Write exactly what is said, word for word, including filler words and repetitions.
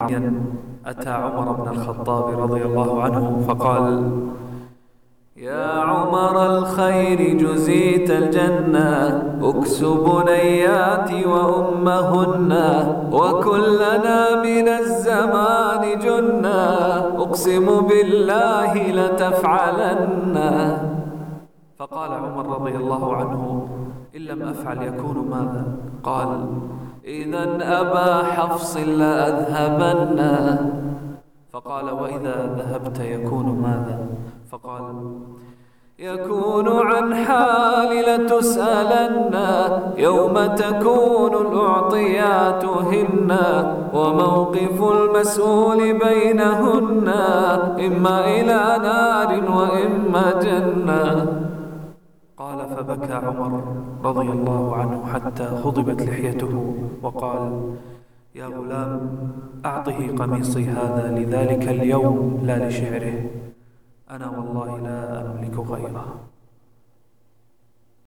أعرابيا أتى عمر بن الخطاب رضي الله عنه فقال: يا عمر الخير جزيت الجنة، أكس بنياتي وأمهن، وكلنا من الزمان جنة، أقسم بالله لتفعلن. فقال عمر رضي الله عنه: إن لم أفعل يكون ماذا؟ قال: إذن أبا حفص لأذهبن. فقال: وإذا ذهبت يكون ماذا؟ فقال: يكون عن حال لتسألن، يوم تكون الأعطيات هن، وموقف المسؤول بينهن، إما إلى نار وإما جنة. قال: فبكى عمر رضي الله عنه حتى خضبت لحيته وقال: يا غلام، أعطه قميصي هذا لذلك اليوم لا لشعره، أنا والله لا أملك غيره.